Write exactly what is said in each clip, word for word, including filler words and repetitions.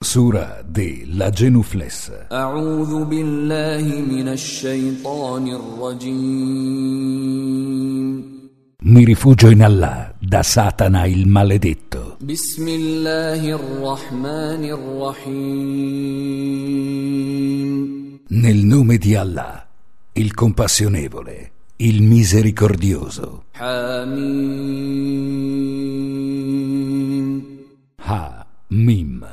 Sura de la Genuflessa. أعوذ بالله من الشيطان الرجيم. Mi rifugio in Allah, da Satana il maledetto. بسم الله الرحمن الرحيم. Nel nome di Allah, il compassionevole, il misericordioso. حميم. Ha, Mim.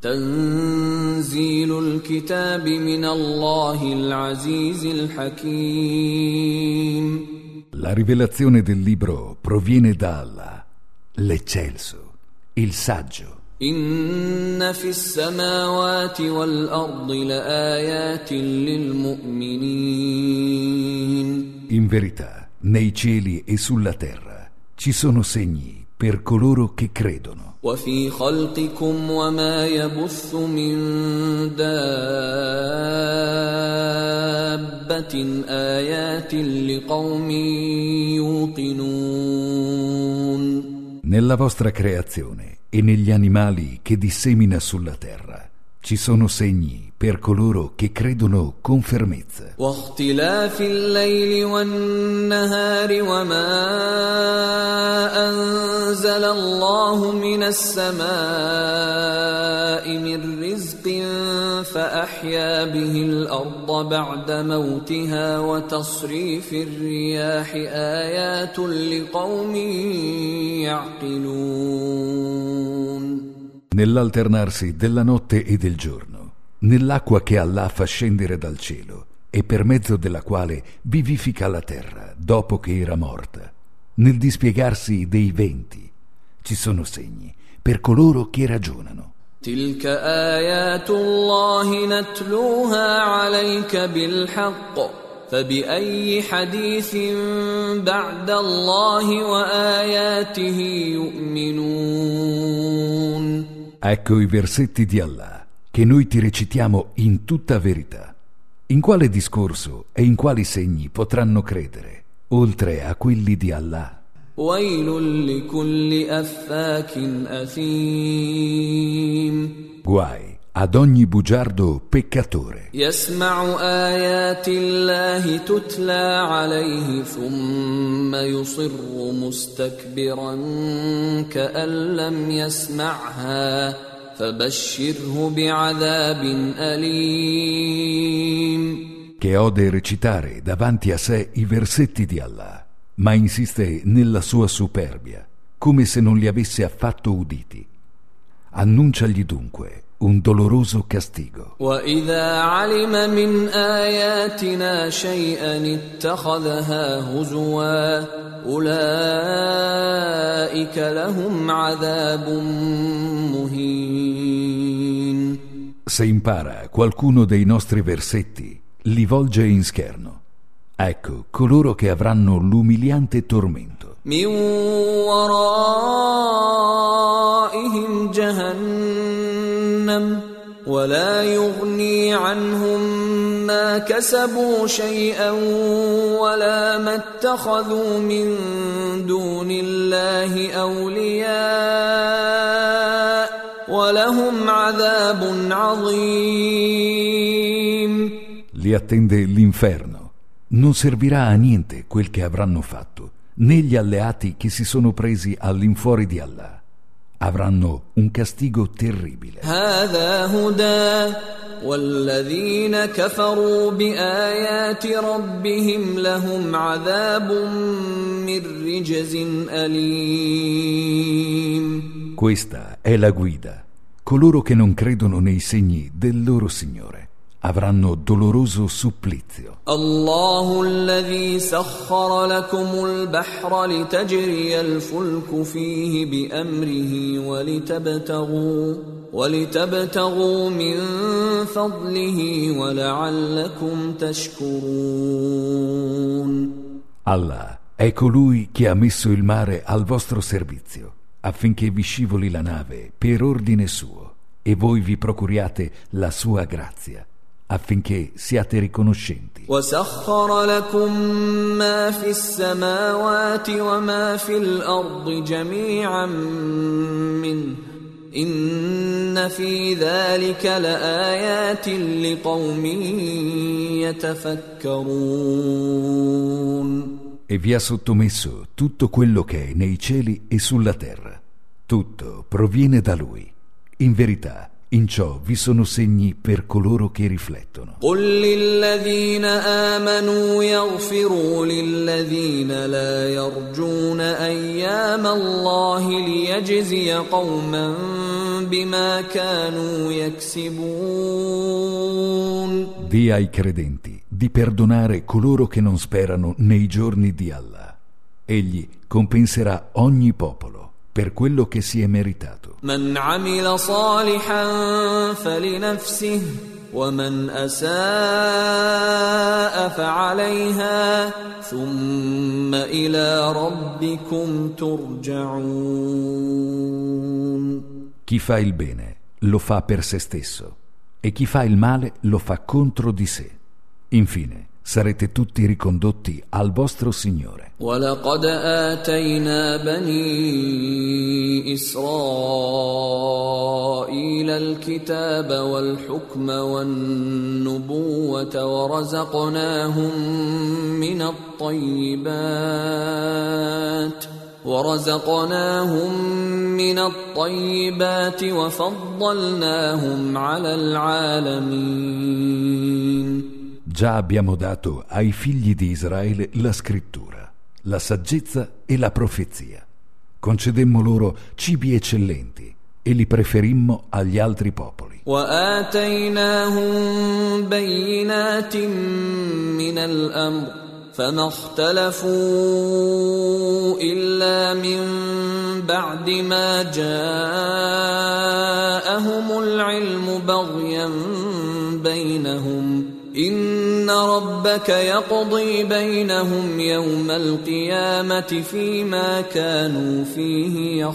تنزيل الكتاب من الله العزيز الحكيم. La rivelazione del libro proviene da Allah, l'eccelso, il saggio. إن في السماوات والأرض لآيات للمؤمنين. In verità, nei cieli e sulla terra ci sono segni per coloro che credono. وفي خلقكم وما يبث من دابة آيات لقوم يوقنون. Nella vostra creazione e negli animali che dissemina sulla terra ci sono segni per coloro che credono con fermezza. واختلاف الليل والنهار وما أنزل الله من السماء من رزق فأحيا به الأرض بعد موتها وتصريف الرياح آيات لقوم يعقلون. Nell'alternarsi della notte e del giorno, nell'acqua che Allah fa scendere dal cielo e per mezzo della quale vivifica la terra dopo che era morta, nel dispiegarsi dei venti, ci sono segni per coloro che ragionano. تلك آيات الله نتلوها عليك بالحق فبأي حديث بعد الله وآياته يؤمنون. Ecco i versetti di Allah che noi ti recitiamo in tutta verità. In quale discorso e in quali segni potranno credere, oltre a quelli di Allah? ويل لكل أفاك أثيم. Guai ad ogni bugiardo peccatore يسمع آيات الله تتلى عليه ثم يصر مستكبرا كأن لم يسمعها فبشره بعذاب أليم. che ode recitare davanti a sé i versetti di Allah, ma insiste nella sua superbia, come se non li avesse affatto uditi. Annunciagli dunque un doloroso castigo. وإذا علم من آياتنا شيئا اتخذها هزوا أولئك لهم عذاب مهين. Se impara qualcuno dei nostri versetti, li volge in scherno. Ecco coloro che avranno l'umiliante tormento. من ورائهم جهنم ولا يغني عنهم ما كسبوا شيئا ولا ما اتخذوا من دون الله أولياء ولهم عذاب عظيم. Li attende l'inferno. Non servirà a niente quel che avranno fatto, né gli alleati che si sono presi all'infuori di Allah. Avranno un castigo terribile. هذا هدى والذين كفروا بآيات ربهم لهم عذاب من رجز أليم. Questa è la guida. Coloro che non credono nei segni del loro Signore avranno doloroso supplizio. الله الذي سخر لكم البحر لتجري الفلك فيه بأمره ولتبتغوا ولتبتغوا من فضله ولعلكم تشكرون. Allah è colui che ha messo il mare al vostro servizio affinché vi scivoli la nave per ordine suo e voi vi procuriate la sua grazia affinché siate riconoscenti. وسخر لكم ما في السماوات وما في الأرض جميعا منه إن في ذلك لآيات لقوم يتفكرون. E vi ha sottomesso tutto quello che è nei cieli e sulla terra. Tutto proviene da Lui. In verità, in ciò vi sono segni per coloro che riflettono. قل للذين آمنوا يغفروا للذين لا يرجون أيام الله ليجزي قوما بما كانوا يكسبون. Dì ai credenti di perdonare coloro che non sperano nei giorni di Allah. Egli compenserà ogni popolo per quello che si è meritato. من عمل صالحا فلنفسه ومن أساء فعليها ثم إلى ربكم ترجعون. Chi fa il bene lo fa per se stesso e chi fa il male lo fa contro di sé. Infine sarete tutti ricondotti al vostro Signore. ولقد آتينا بني إسرائيل الكتاب والحكم والنبوة ورزقناهم من الطيبات ورزقناهم من الطيبات وفضلناهم على العالمين. Già abbiamo dato ai figli di Israele la scrittura, la saggezza e la profezia. Concedemmo loro cibi eccellenti e li preferimmo agli altri popoli. وآتيناهم بينات من الأمر فما اختلفوا إلا من بعد ما جاءهم العلم بغيا بينهم إن ربك يقضي بينهم يوم القيامة فيما كانوا فيه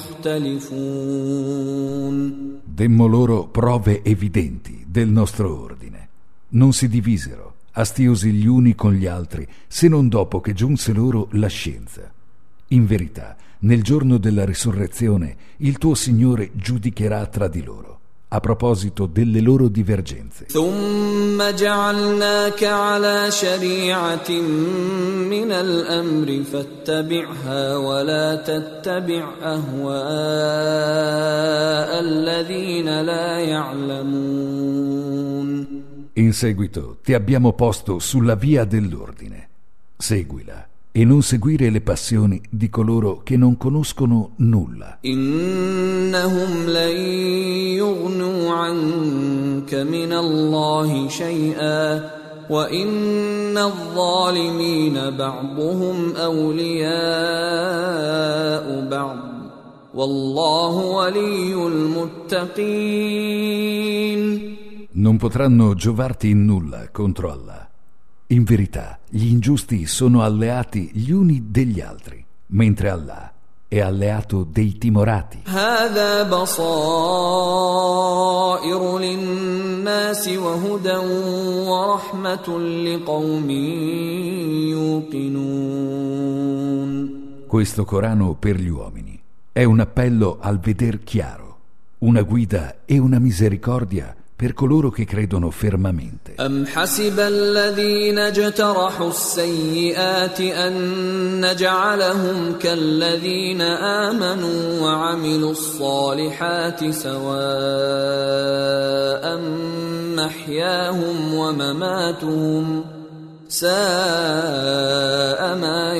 يختلفون. Demmo loro prove evidenti del nostro ordine. Non si divisero, astiosi gli uni con gli altri, se non dopo che giunse loro la scienza. In verità, nel giorno della risurrezione, il tuo Signore giudicherà tra di loro a proposito delle loro divergenze. ثم جعلناك على شريعة من الأمر فاتبعها ولا تتبع أهواء الذين لا يعلمون. In seguito ti abbiamo posto sulla via dell'ordine. Seguila e non seguire le passioni di coloro che non conoscono nulla. إنهم لن يغنوا عنك من الله شيئا وإن الظالمين بعضهم أولياء بعض والله ولي المتقين. Non potranno giovarti in nulla contro Allah. In verità, gli ingiusti sono alleati gli uni degli altri, mentre Allah è alleato dei timorati. هذا بصائر للناس وهدى ورحمة لقوم يوقنون. Questo Corano per gli uomini è un appello al veder chiaro, una guida e una misericordia per coloro che credono fermamente. أم حسب الذين اجترحوا السيئات أن نجعلهم كالذين آمنوا وعملوا الصالحات سواء محياهم ومماتهم ساء ما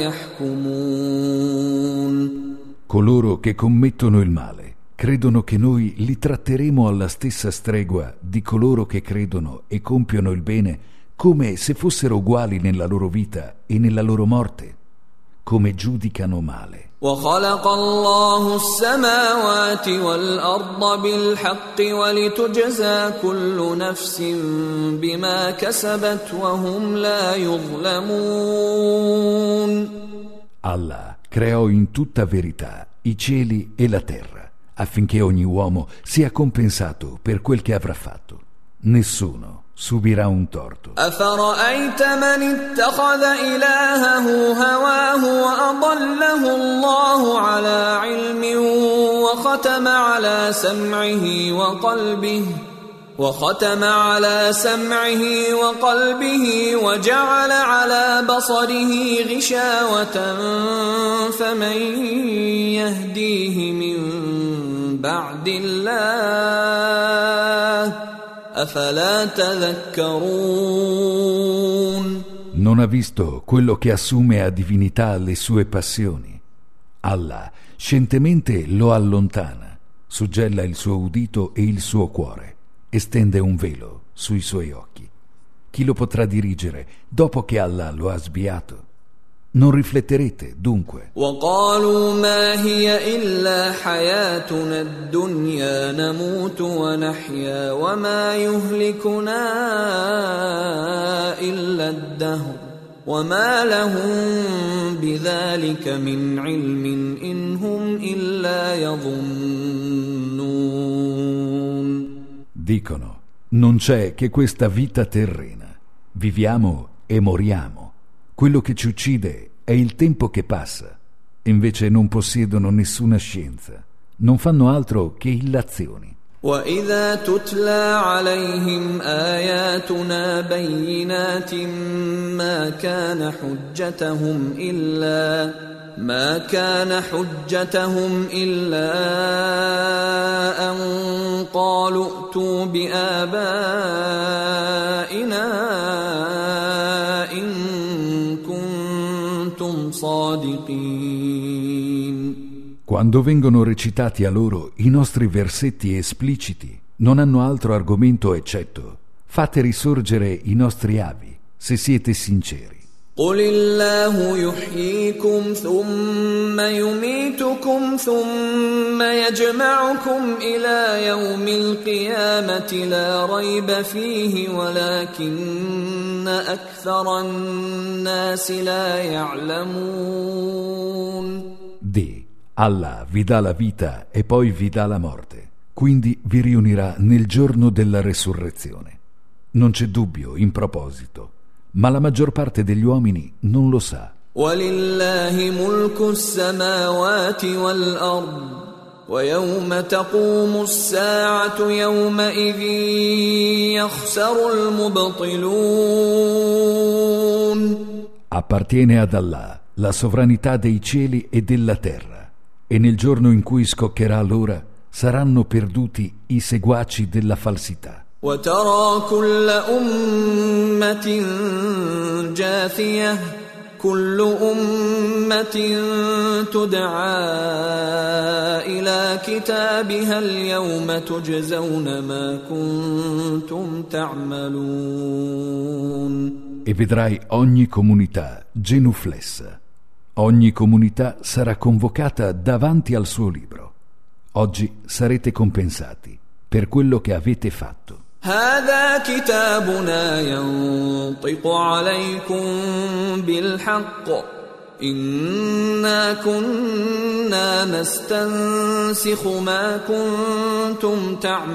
يحكمون. Coloro che commettono il male credono che noi li tratteremo alla stessa stregua di coloro che credono e compiono il bene, come se fossero uguali nella loro vita e nella loro morte, come giudicano male. وخلق الله السماوات والأرض بالحق ولتجزى كل نفس بما كسبت وهم لا يظلمون. Allah creò in tutta verità i cieli e la terra, affinché ogni uomo sia compensato per quel che avrà fatto. Nessuno subirà un torto. أفرأيت من اتخذ إلهه هواه وأضله الله على علم وختم على سمعه وقلبه وختم على سمعه وقلبه وجعل على بصره غشاوة فمن يهديه من بعد الله أفلا تذكرون. Non ha visto quello che assume a divinità le sue passioni? Allah scientemente lo allontana, suggella il suo udito e il suo cuore, estende un velo sui suoi occhi. Chi lo potrà dirigere dopo che Allah lo ha sviato? Non rifletterete dunque. وقالوا ما هي إلا حياتنا الدنيا نموت ونحيا وما يهلكنا إلا الدهر وما لهم بذلك من علم إن هم إلا يظنون. Dicono, non c'è che questa vita terrena. Viviamo e moriamo. Quello che ci uccide è il tempo che passa. Invece non possiedono nessuna scienza. Non fanno altro che illazioni. وَإِذَا تُتْلَى عَلَيْهِمْ آيَاتُنَا بَيِّنَاتٍ مَا كَانَ حُجَّتَهُمْ إِلَّا ما كان حجتهم إلا أن قالوا ائتوا بآبائنا إن كنتم صادقين. Quando vengono recitati a loro i nostri versetti espliciti, non hanno altro argomento eccetto: fate risorgere i nostri avi, se siete sinceri. قل الله يحييكم ثم يميتكم ثم يجمعكم إلى يوم القيامة لا ريب فيه ولكن أكثر الناس لا يعلمون. Di, Allah vi dà la vita e poi vi dà la morte, quindi vi riunirà nel giorno della resurrezione. Non c'è dubbio in proposito, ma la maggior parte degli uomini non lo sa. وَلِلَّهِ مُلْكُ السَّمَاوَاتِ وَالْأَرْضِ وَيَوْمَ تَقُومُ السَّاعَةُ يَوْمَئِذٍ يَخْسَرُ الْمُبْطِلُونَ. Appartiene ad Allah la sovranità dei cieli e della terra, e nel giorno in cui scoccherà l'ora saranno perduti i seguaci della falsità. وَتَرَى كُلَّ أُمَّةٍ جَاثِيَةً كُلُّ أُمَّةٍ تُدْعَى إِلَى كِتَابِهَا الْيَوْمَ تُجْزَوْنَ مَا كُنتُمْ تَعْمَلُونَ. E vedrai ogni comunità genuflessa. Ogni comunità sarà convocata davanti al suo libro. Oggi sarete compensati per quello che avete fatto. هذا كتابنا ينطق عليكم بالحق إنا كنا نستنسخ ما كنتم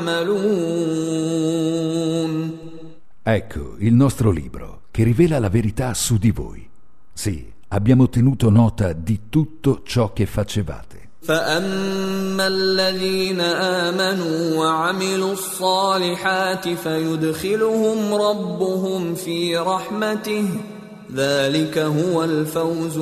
تعملون. Ecco il nostro libro che rivela la verità su di voi. Sì, abbiamo tenuto nota di tutto ciò che facevate. فأما الذين آمنوا وعملوا الصالحات فيدخلهم ربهم في رحمته ذلك هو الفوز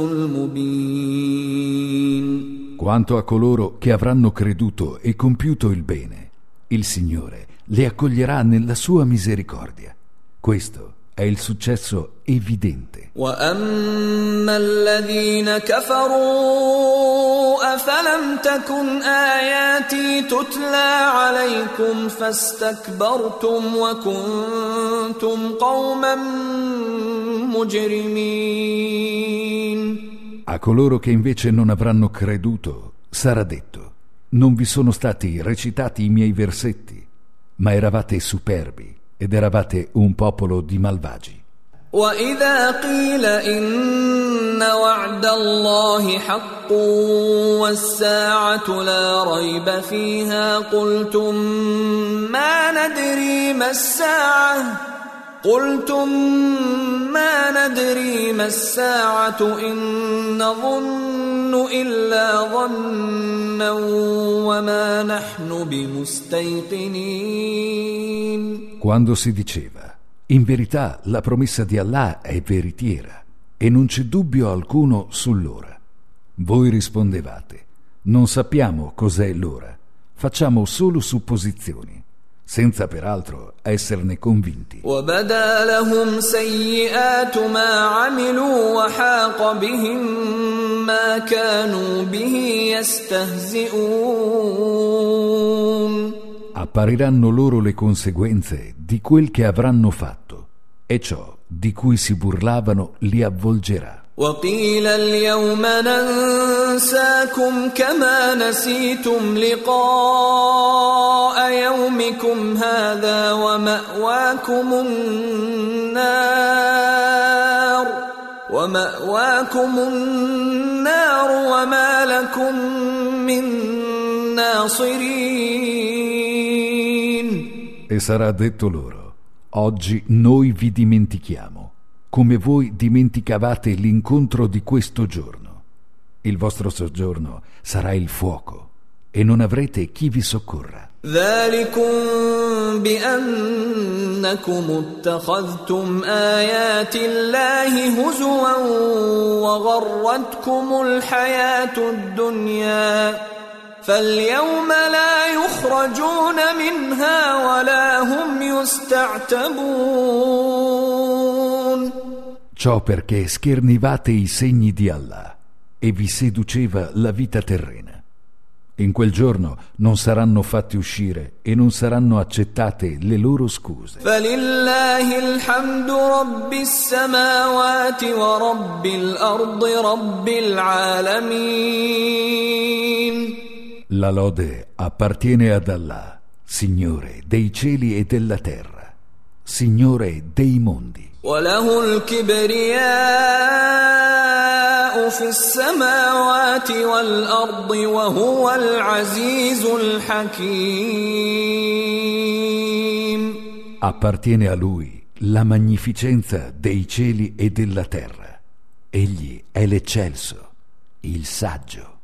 المبين. Quanto a coloro che avranno creduto e compiuto il bene, il Signore li accoglierà nella sua misericordia. Questo è il successo evidente. وَأَمَّا الَّذِينَ كَفَرُوا أَفَلَمْ تَكُنْ آيَاتِي تُتْلَى عَلَيْكُمْ فَاسْتَكْبَرْتُمْ وَكُنْتُمْ قَوْمًا مُجْرِمِينَ. A coloro che invece non avranno creduto sarà detto: non vi sono stati recitati i miei versetti, ma eravate superbi ed eravate un popolo di malvagi. وَإِذَا قِيلَ إِنَّ وَعْدَ اللَّهِ حَقٌّ وَالسَّاعَةُ لَا رَيْبَ فِيهَا قُلْتُمْ مَا نَدْرِي مَا السَّاعَةُ قلتم ما ندري ما الساعة إن نظن إلا ظنا وما نحن بمستيقنين. Quando si diceva: in verità la promessa di Allah è veritiera e non c'è dubbio alcuno sull'ora, voi rispondevate: non sappiamo cos'è l'ora, facciamo solo supposizioni, senza peraltro esserne convinti. وَبَدَا لَهُمْ سَيِّئَاتُ مَا عَمِلُوا وَحَاقَ بِهِم مَّا كَانُوا بِهِ يَسْتَهْزِئُونَ. Appariranno loro le conseguenze di quel che avranno fatto, e ciò di cui si burlavano li avvolgerà. وقيل اليوم ننساكم كما نسيتم لقاء يومكم هذا ومأواكم النار ومأواكم النار وما لكم من ناصرين. E sarà detto loro: oggi noi vi dimentichiamo, come voi dimenticavate l'incontro di questo giorno. Il vostro soggiorno sarà il fuoco e non avrete chi vi soccorra. ذلكم بأنكم اتخذتم آيات الله هزوا وغرتكم الحياة الدنيا فاليوم لا يخرجون منها ولا هم يستعتبون. Ciò perché schernivate i segni di Allah e vi seduceva la vita terrena. In quel giorno non saranno fatti uscire e non saranno accettate le loro scuse. فلله الحمد رب السماوات ورب الأرض رب العالمين. La lode appartiene ad Allah, Signore dei cieli e della terra, Signore dei mondi. وله الكبرياء في السماوات والأرض وهو العزيز الحكيم. Appartiene a Lui la magnificenza dei cieli e della terra. Egli è l'eccelso, il saggio.